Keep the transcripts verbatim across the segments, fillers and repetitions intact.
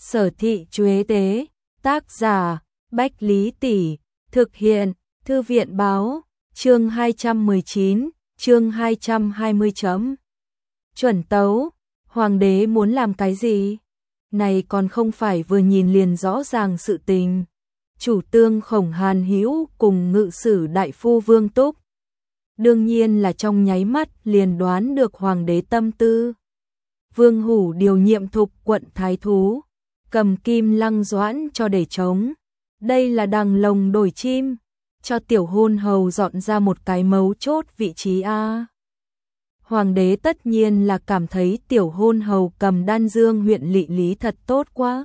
Sở Thị Chuế Tế, tác giả, Bách Lý Tỷ, thực hiện, Thư viện Báo, chương hai trăm mười chín, chương hai trăm hai mươi chấm. Chuẩn tấu, Hoàng đế muốn làm cái gì? Này còn không phải vừa nhìn liền rõ ràng sự tình. Chủ tương Khổng Hàn Hữu cùng ngự sử đại phu Vương Túc. Đương nhiên là trong nháy mắt liền đoán được Hoàng đế tâm tư. Vương Hủ điều nhiệm Thục quận Thái Thú, cầm Kim Lăng Doãn cho để trống. Đây là đằng lồng đổi chim, cho tiểu hôn hầu dọn ra một cái mấu chốt vị trí a. Hoàng đế tất nhiên là cảm thấy tiểu hôn hầu cầm Đan Dương huyện lỵ lý thật tốt quá.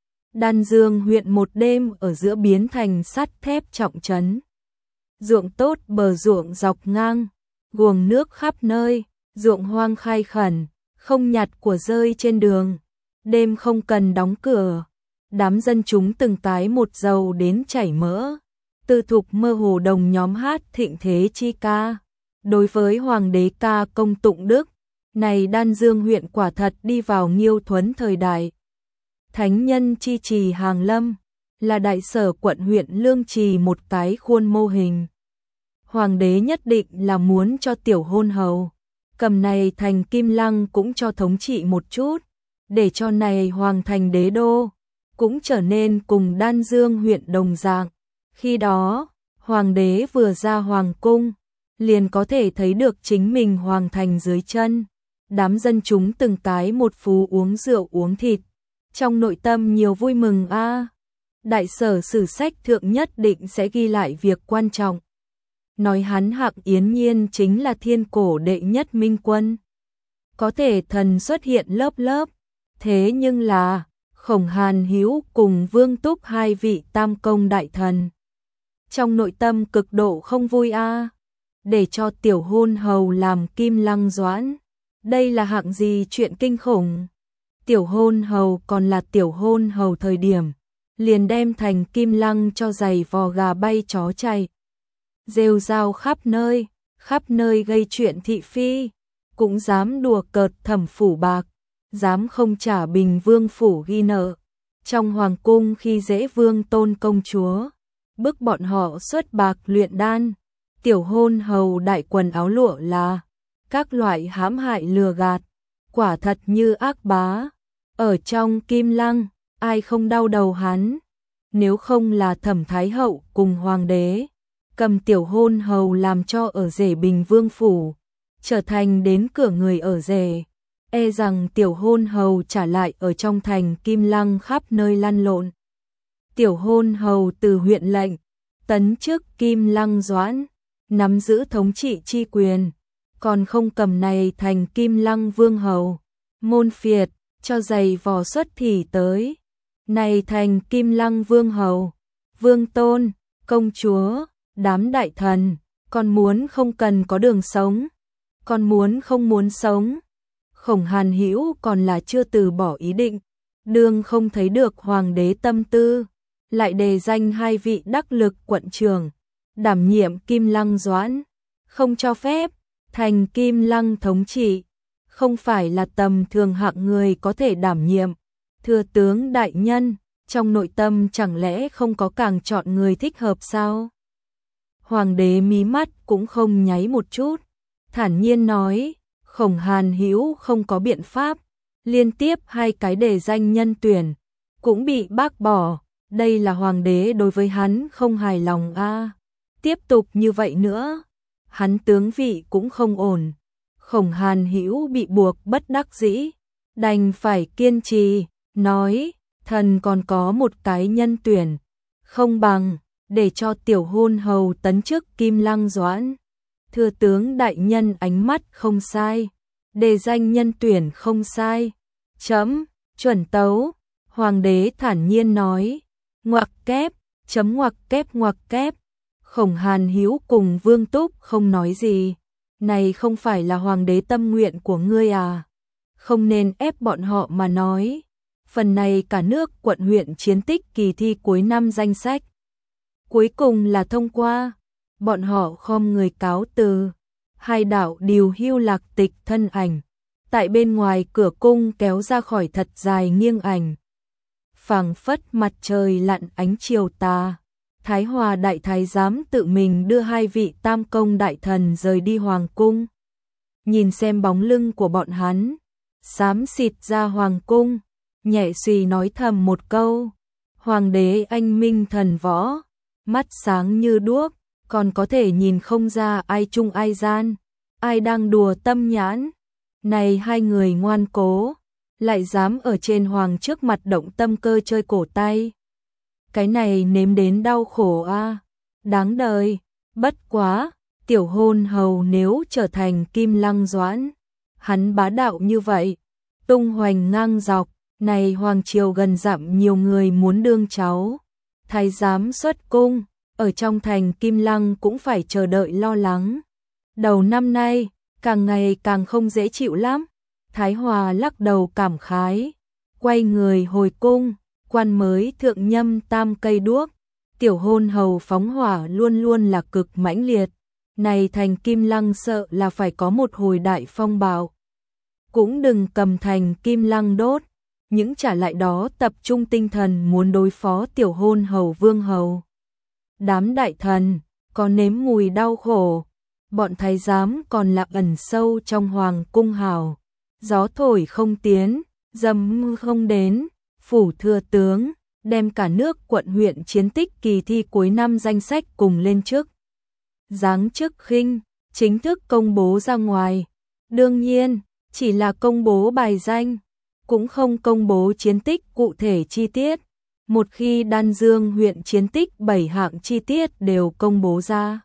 Đan Dương huyện một đêm ở giữa biến thành sắt thép trọng trấn. Ruộng tốt bờ ruộng dọc ngang, guồng nước khắp nơi, ruộng hoang khai khẩn, không nhặt của rơi trên đường. Đêm không cần đóng cửa, đám dân chúng từng cái một dầu đến chảy mỡ. Tư thục mơ hồ đồng nhóm hát thịnh thế chi ca. Đối với Hoàng đế ca công tụng đức, này Đan Dương huyện quả thật đi vào Nghiêu Thuấn thời đại. Thánh nhân chi trì hàng lâm, là đại sở quận huyện Lương Trì một cái khuôn mô hình. Hoàng đế nhất định là muốn cho tiểu hôn hầu cầm này thành Kim Lăng cũng cho thống trị một chút, để cho này hoàng thành đế đô cũng trở nên cùng Đan Dương huyện đồng dạng. Khi đó, hoàng đế vừa ra hoàng cung, liền có thể thấy được chính mình hoàng thành dưới chân. Đám dân chúng từng cái một phú uống rượu uống thịt, trong nội tâm nhiều vui mừng a. À. Đại sở sử sách thượng nhất định sẽ ghi lại việc quan trọng. Nói hắn Hạng Yến Nhiên chính là thiên cổ đệ nhất minh quân. Có thể thần xuất hiện lớp lớp, thế nhưng là Khổng Hàn Hữu cùng Vương Túc hai vị tam công đại thần. Trong nội tâm cực độ không vui a. À. Để cho tiểu hôn hầu làm Kim Lăng Doãn. Đây là hạng gì chuyện kinh khủng. Tiểu hôn hầu còn là tiểu hôn hầu thời điểm, liền đem thành Kim Lăng cho giày vò gà bay chó chạy. Rêu rao khắp nơi, khắp nơi gây chuyện thị phi, cũng dám đùa cợt Thẩm phủ bạc, dám không trả Bình Vương phủ ghi nợ. Trong hoàng cung khi dễ Vương Tôn công chúa, bức bọn họ xuất bạc luyện đan. Tiểu hôn hầu đại quần áo lụa là các loại hãm hại lừa gạt, quả thật như ác bá. Ở trong Kim Lăng, ai không đau đầu hắn? Nếu không là Thẩm Thái hậu cùng hoàng đế cầm tiểu hôn hầu làm cho ở rể Bình Vương phủ, trở thành đến cửa người ở rể, e rằng tiểu hôn hầu trả lại ở trong thành Kim Lăng khắp nơi lăn lộn. Tiểu hôn hầu từ huyện lệnh tấn chức Kim Lăng Doãn, nắm giữ thống trị chi quyền, còn không cầm này thành Kim Lăng Vương hầu, môn phiệt cho giày vò xuất thì tới. Này thành Kim Lăng Vương hầu, Vương Tôn, công chúa, đám đại thần, còn muốn không cần có đường sống, còn muốn không muốn sống. Khổng Hàn Hữu còn là chưa từ bỏ ý định, đương không thấy được hoàng đế tâm tư, lại đề danh hai vị đắc lực quận trưởng, đảm nhiệm Kim Lăng Doãn, không cho phép thành Kim Lăng thống trị, không phải là tầm thường hạng người có thể đảm nhiệm. Thừa tướng đại nhân, trong nội tâm chẳng lẽ không có càng chọn người thích hợp sao? Hoàng đế mí mắt cũng không nháy một chút, thản nhiên nói, Khổng Hàn Hữu không có biện pháp, liên tiếp hai cái đề danh nhân tuyển cũng bị bác bỏ, đây là hoàng đế đối với hắn không hài lòng a. À. Tiếp tục như vậy nữa, hắn tướng vị cũng không ổn. Khổng Hàn Hữu bị buộc bất đắc dĩ, đành phải kiên trì, nói, thần còn có một cái nhân tuyển, không bằng để cho tiểu hôn hầu tấn chức Kim Lăng Doãn. Thừa tướng đại nhân ánh mắt không sai, đề danh nhân tuyển không sai, chấm chuẩn tấu. Hoàng đế thản nhiên nói, ngoặc kép, chấm ngoặc kép ngoặc kép. Khổng Hàn Hữu cùng Vương Túc không nói gì. Này không phải là hoàng đế tâm nguyện của ngươi à? Không nên ép bọn họ mà nói. Phần này cả nước quận huyện chiến tích kỳ thi cuối năm danh sách cuối cùng là thông qua. Bọn họ khom người cáo từ. Hai đạo điều hưu lạc tịch thân ảnh tại bên ngoài cửa cung kéo ra khỏi thật dài nghiêng ảnh. phảng phất mặt trời lặn ánh chiều tà. Thái Hòa đại thái giám tự mình đưa hai vị tam công đại thần rời đi hoàng cung. Nhìn xem bóng lưng của bọn hắn, xám xịt ra hoàng cung, nhẹ suy nói thầm một câu, hoàng đế anh minh thần võ, mắt sáng như đuốc, còn có thể nhìn không ra ai trung ai gian, ai đang đùa tâm nhãn. Này hai người ngoan cố, lại dám ở trên hoàng trước mặt động tâm cơ chơi cổ tay. Cái này nếm đến đau khổ a, à, đáng đời. Bất quá, tiểu hôn hầu nếu trở thành Kim Lăng Doãn, hắn bá đạo như vậy, tung hoành ngang dọc, này hoàng triều gần dặm nhiều người muốn đương cháu. Thái giám xuất cung, ở trong thành Kim Lăng cũng phải chờ đợi lo lắng. Đầu năm nay, càng ngày càng không dễ chịu lắm. Thái Hòa lắc đầu cảm khái, quay người hồi cung, quan mới thượng nhâm tam cây đuốc, tiểu hôn hầu phóng hỏa luôn luôn là cực mãnh liệt. Này thành Kim Lăng sợ là phải có một hồi đại phong bạo. Cũng đừng cầm thành Kim Lăng đốt, những trả lại đó tập trung tinh thần muốn đối phó tiểu hôn hầu vương hầu. Đám đại thần, có nếm mùi đau khổ, bọn thái giám còn lạc ẩn sâu trong hoàng cung hào. Gió thổi không tiến, dầm mưa không đến, phủ thừa tướng, đem cả nước quận huyện chiến tích kỳ thi cuối năm danh sách cùng lên trước. Giáng chức khinh, chính thức công bố ra ngoài. Đương nhiên, chỉ là công bố bài danh, cũng không công bố chiến tích cụ thể chi tiết. Một khi Đan Dương huyện chiến tích bảy hạng chi tiết đều công bố ra,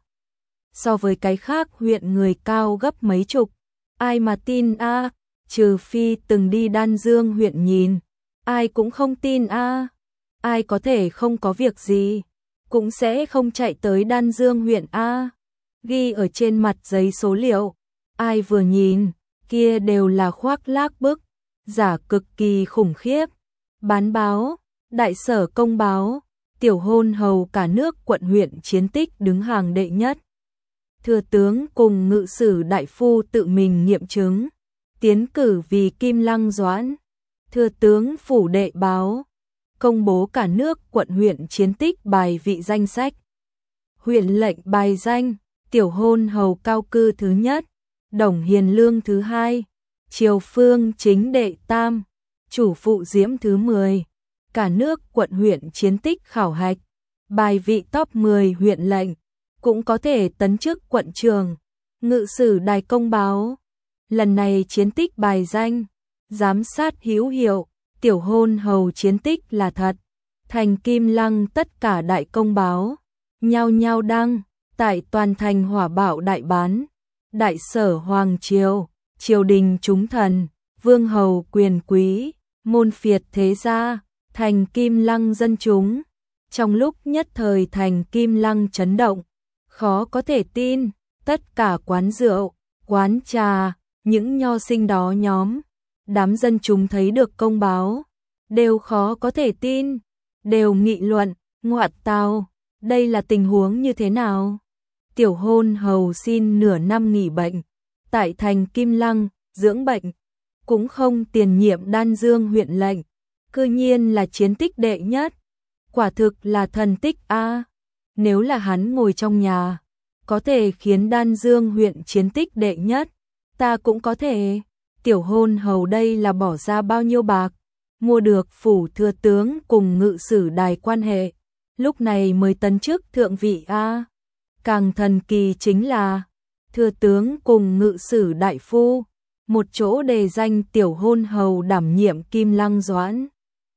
so với cái khác huyện người cao gấp mấy chục. Ai mà tin a, à? Trừ phi từng đi Đan Dương huyện nhìn, ai cũng không tin a. À? Ai có thể không có việc gì, cũng sẽ không chạy tới Đan Dương huyện a. À? Ghi ở trên mặt giấy số liệu, ai vừa nhìn, kia đều là khoác lác bức, giả cực kỳ khủng khiếp. Bán báo, đại sở công báo, tiểu hôn hầu cả nước quận huyện chiến tích đứng hàng đệ nhất. Thừa tướng cùng ngự sử đại phu tự mình nghiệm chứng, tiến cử vì Kim Lăng Doãn. Thừa tướng phủ đệ báo, công bố cả nước quận huyện chiến tích bài vị danh sách. Huyện lệnh bài danh, tiểu hôn hầu cao cư thứ nhất, Đồng Hiền Lương thứ hai, Triều Phương chính đệ tam, chủ phụ Diễm thứ mười. Cả nước quận huyện chiến tích khảo hạch, bài vị top mười huyện lệnh, cũng có thể tấn chức quận trường. Ngự sử đài công báo, lần này chiến tích bài danh, giám sát hữu hiệu, tiểu hôn hầu chiến tích là thật. Thành Kim Lăng tất cả đại công báo, nhao nhao đăng, tại toàn thành hỏa bạo đại bán. Đại sở hoàng triều, triều đình chúng thần, vương hầu quyền quý, môn phiệt thế gia, thành Kim Lăng dân chúng. Trong lúc nhất thời thành Kim Lăng chấn động, khó có thể tin, tất cả quán rượu, quán trà, những nho sinh đó nhóm, đám dân chúng thấy được công báo, đều khó có thể tin, đều nghị luận, ngoại tào, đây là tình huống như thế nào? Tiểu hôn hầu xin nửa năm nghỉ bệnh, tại thành Kim Lăng, dưỡng bệnh, cũng không tiền nhiệm Đan Dương huyện lệnh, cư nhiên là chiến tích đệ nhất, quả thực là thần tích a. À. Nếu là hắn ngồi trong nhà, có thể khiến Đan Dương huyện chiến tích đệ nhất, ta cũng có thể. Tiểu hôn hầu đây là bỏ ra bao nhiêu bạc, mua được phủ thừa tướng cùng ngự sử đài quan hệ, lúc này mới tấn chức thượng vị a. À. Càng thần kỳ chính là, thừa tướng cùng ngự sử đại phu, một chỗ đề danh tiểu hôn hầu đảm nhiệm Kim Lăng Doãn.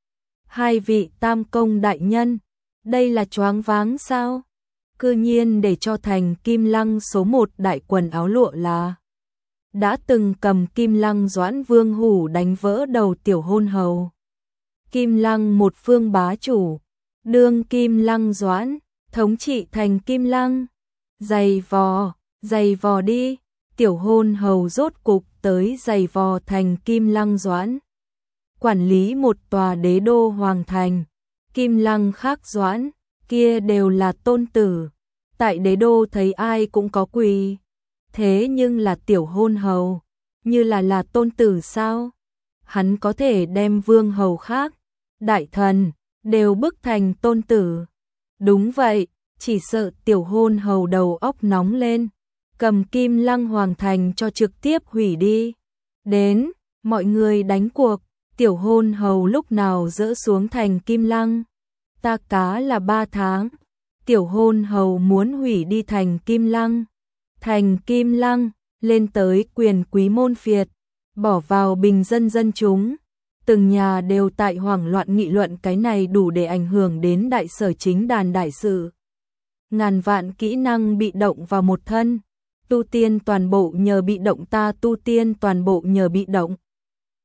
Hai vị tam công đại nhân, đây là choáng váng sao? Cư nhiên để cho thành Kim Lăng số một đại quần áo lụa là đã từng cầm Kim Lăng Doãn Vương Hủ đánh vỡ đầu tiểu hôn hầu. Kim Lăng một phương bá chủ, đương Kim Lăng Doãn, thống trị thành Kim Lăng. Giày vò, giày vò đi, tiểu hôn hầu rốt cục tới giày vò thành Kim Lăng Doãn. Quản lý một tòa đế đô hoàng thành, Kim Lăng khác Doãn, kia đều là tôn tử. Tại đế đô thấy ai cũng có quỳ. Thế nhưng là tiểu hôn hầu, như là là tôn tử sao? Hắn có thể đem vương hầu khác, đại thần, đều bức thành tôn tử. Đúng vậy, chỉ sợ tiểu hôn hầu đầu óc nóng lên, cầm Kim Lăng Hoàng thành cho trực tiếp hủy đi. Đến, mọi người đánh cuộc, tiểu hôn hầu lúc nào dỡ xuống thành Kim Lăng. Ta cá là ba tháng, tiểu hôn hầu muốn hủy đi thành Kim Lăng. Thành Kim Lăng, lên tới quyền quý môn phiệt, bỏ vào bình dân dân chúng. Từng nhà đều tại hoảng loạn nghị luận, cái này đủ để ảnh hưởng đến đại sở chính đàn đại sự. Ngàn vạn kỹ năng bị động vào một thân, tu tiên toàn bộ nhờ bị động, ta tu tiên toàn bộ nhờ bị động.